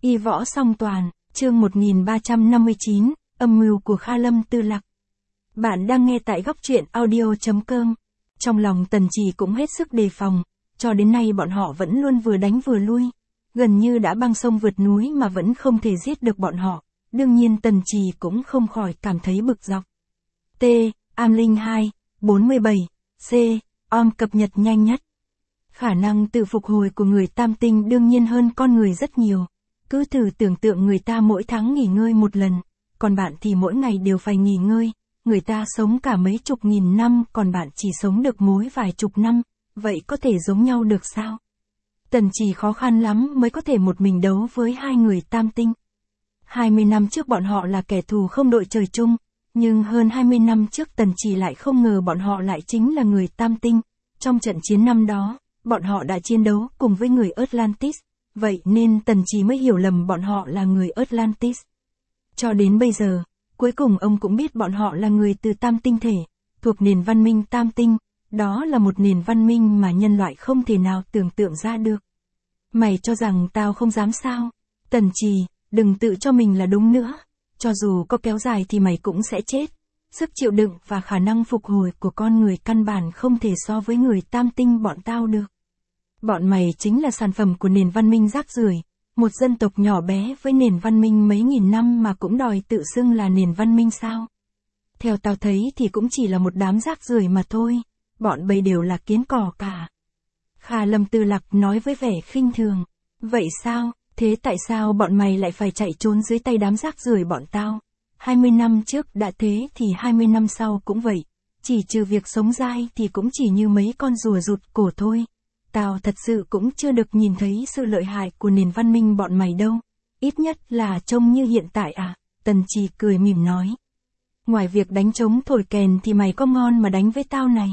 Y võ song toàn, chương 1359, âm mưu của Kha Lâm Tư Lạc. Bạn đang nghe tại góc truyện audio.com. Trong lòng Tần Trì cũng hết sức đề phòng, cho đến nay bọn họ vẫn luôn vừa đánh vừa lui. Gần như đã băng sông vượt núi mà vẫn không thể giết được bọn họ. Đương nhiên Tần Trì cũng không khỏi cảm thấy bực dọc. T. Am Linh 2, 47, C. Om cập nhật nhanh nhất. Khả năng tự phục hồi của người tam tinh đương nhiên hơn con người rất nhiều. Cứ thử tưởng tượng người ta mỗi tháng nghỉ ngơi một lần, còn bạn thì mỗi ngày đều phải nghỉ ngơi. Người ta sống cả mấy chục nghìn năm, còn bạn chỉ sống được mỗi vài chục năm, vậy có thể giống nhau được sao? Tần Trì khó khăn lắm mới có thể một mình đấu với hai người tam tinh. 20 năm trước bọn họ là kẻ thù không đội trời chung, nhưng hơn 20 năm trước Tần Trì lại không ngờ bọn họ lại chính là người tam tinh. Trong trận chiến năm đó, bọn họ đã chiến đấu cùng với người Atlantis, vậy nên Tần Trì mới hiểu lầm bọn họ là người Atlantis. Cho đến bây giờ, cuối cùng ông cũng biết bọn họ là người từ tam tinh thể, thuộc nền văn minh tam tinh, đó là một nền văn minh mà nhân loại không thể nào tưởng tượng ra được. Mày cho rằng tao không dám sao? Tần Trì, đừng tự cho mình là đúng nữa, cho dù có kéo dài thì mày cũng sẽ chết. Sức chịu đựng và khả năng phục hồi của con người căn bản không thể so với người tam tinh bọn tao được. Bọn mày chính là sản phẩm của nền văn minh rác rưởi, một dân tộc nhỏ bé với nền văn minh mấy nghìn năm mà cũng đòi tự xưng là nền văn minh sao? Theo tao thấy thì cũng chỉ là một đám rác rưởi mà thôi, bọn bây đều là kiến cỏ cả. Kha Lâm Tư Lạc nói với vẻ khinh thường. Vậy sao, thế tại sao bọn mày lại phải chạy trốn dưới tay đám rác rưởi bọn tao? 20 năm trước đã thế thì 20 năm sau cũng vậy, chỉ trừ việc sống dai thì cũng chỉ như mấy con rùa rụt cổ thôi. Tao thật sự cũng chưa được nhìn thấy sự lợi hại của nền văn minh bọn mày đâu, ít nhất là trông như hiện tại à, Tần Trì cười mỉm nói. Ngoài việc đánh trống thổi kèn thì mày có ngon mà đánh với tao này.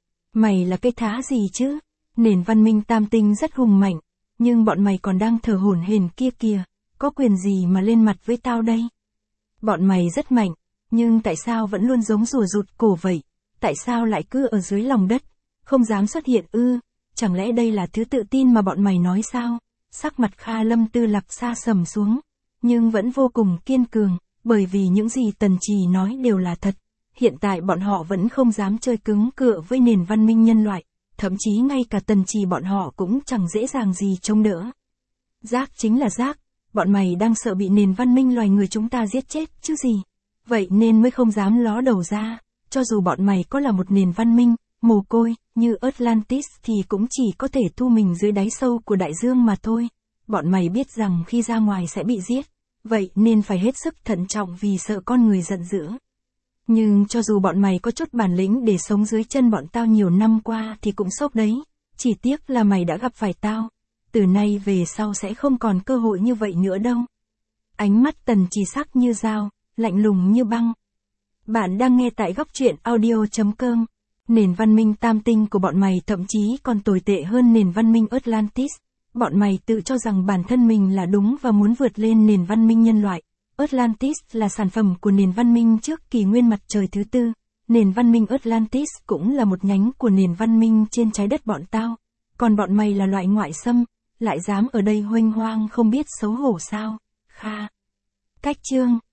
Mày là cái thá gì chứ, nền văn minh tam tinh rất hùng mạnh, nhưng bọn mày còn đang thở hổn hển kia kìa, có quyền gì mà lên mặt với tao đây? Bọn mày rất mạnh, nhưng tại sao vẫn luôn giống rùa rụt cổ vậy? Tại sao lại cứ ở dưới lòng đất, không dám xuất hiện ư? Chẳng lẽ đây là thứ tự tin mà bọn mày nói sao? Sắc mặt Kha Lâm Tư Lạc sa sầm xuống, nhưng vẫn vô cùng kiên cường, bởi vì những gì Tần Trì nói đều là thật. Hiện tại bọn họ vẫn không dám chơi cứng cựa với nền văn minh nhân loại, thậm chí ngay cả Tần Trì bọn họ cũng chẳng dễ dàng gì chống đỡ. Rác chính là rác, bọn mày đang sợ bị nền văn minh loài người chúng ta giết chết chứ gì. Vậy nên mới không dám ló đầu ra, cho dù bọn mày có là một nền văn minh mồ côi như Atlantis thì cũng chỉ có thể thu mình dưới đáy sâu của đại dương mà thôi. Bọn mày biết rằng khi ra ngoài sẽ bị giết, vậy nên phải hết sức thận trọng vì sợ con người giận dữ. Nhưng cho dù bọn mày có chút bản lĩnh để sống dưới chân bọn tao nhiều năm qua thì cũng sốc đấy, chỉ tiếc là mày đã gặp phải tao, từ nay về sau sẽ không còn cơ hội như vậy nữa đâu. Ánh mắt Tần Trì sắc như dao, lạnh lùng như băng. Bạn đang nghe tại góc truyện audio.com. Nền văn minh tam tinh của bọn mày thậm chí còn tồi tệ hơn nền văn minh Atlantis. Bọn mày tự cho rằng bản thân mình là đúng và muốn vượt lên nền văn minh nhân loại. Atlantis là sản phẩm của nền văn minh trước kỷ nguyên mặt trời thứ tư. Nền văn minh Atlantis cũng là một nhánh của nền văn minh trên trái đất bọn tao. Còn bọn mày là loại ngoại xâm, lại dám ở đây huênh hoang không biết xấu hổ sao? Kha. Cách chương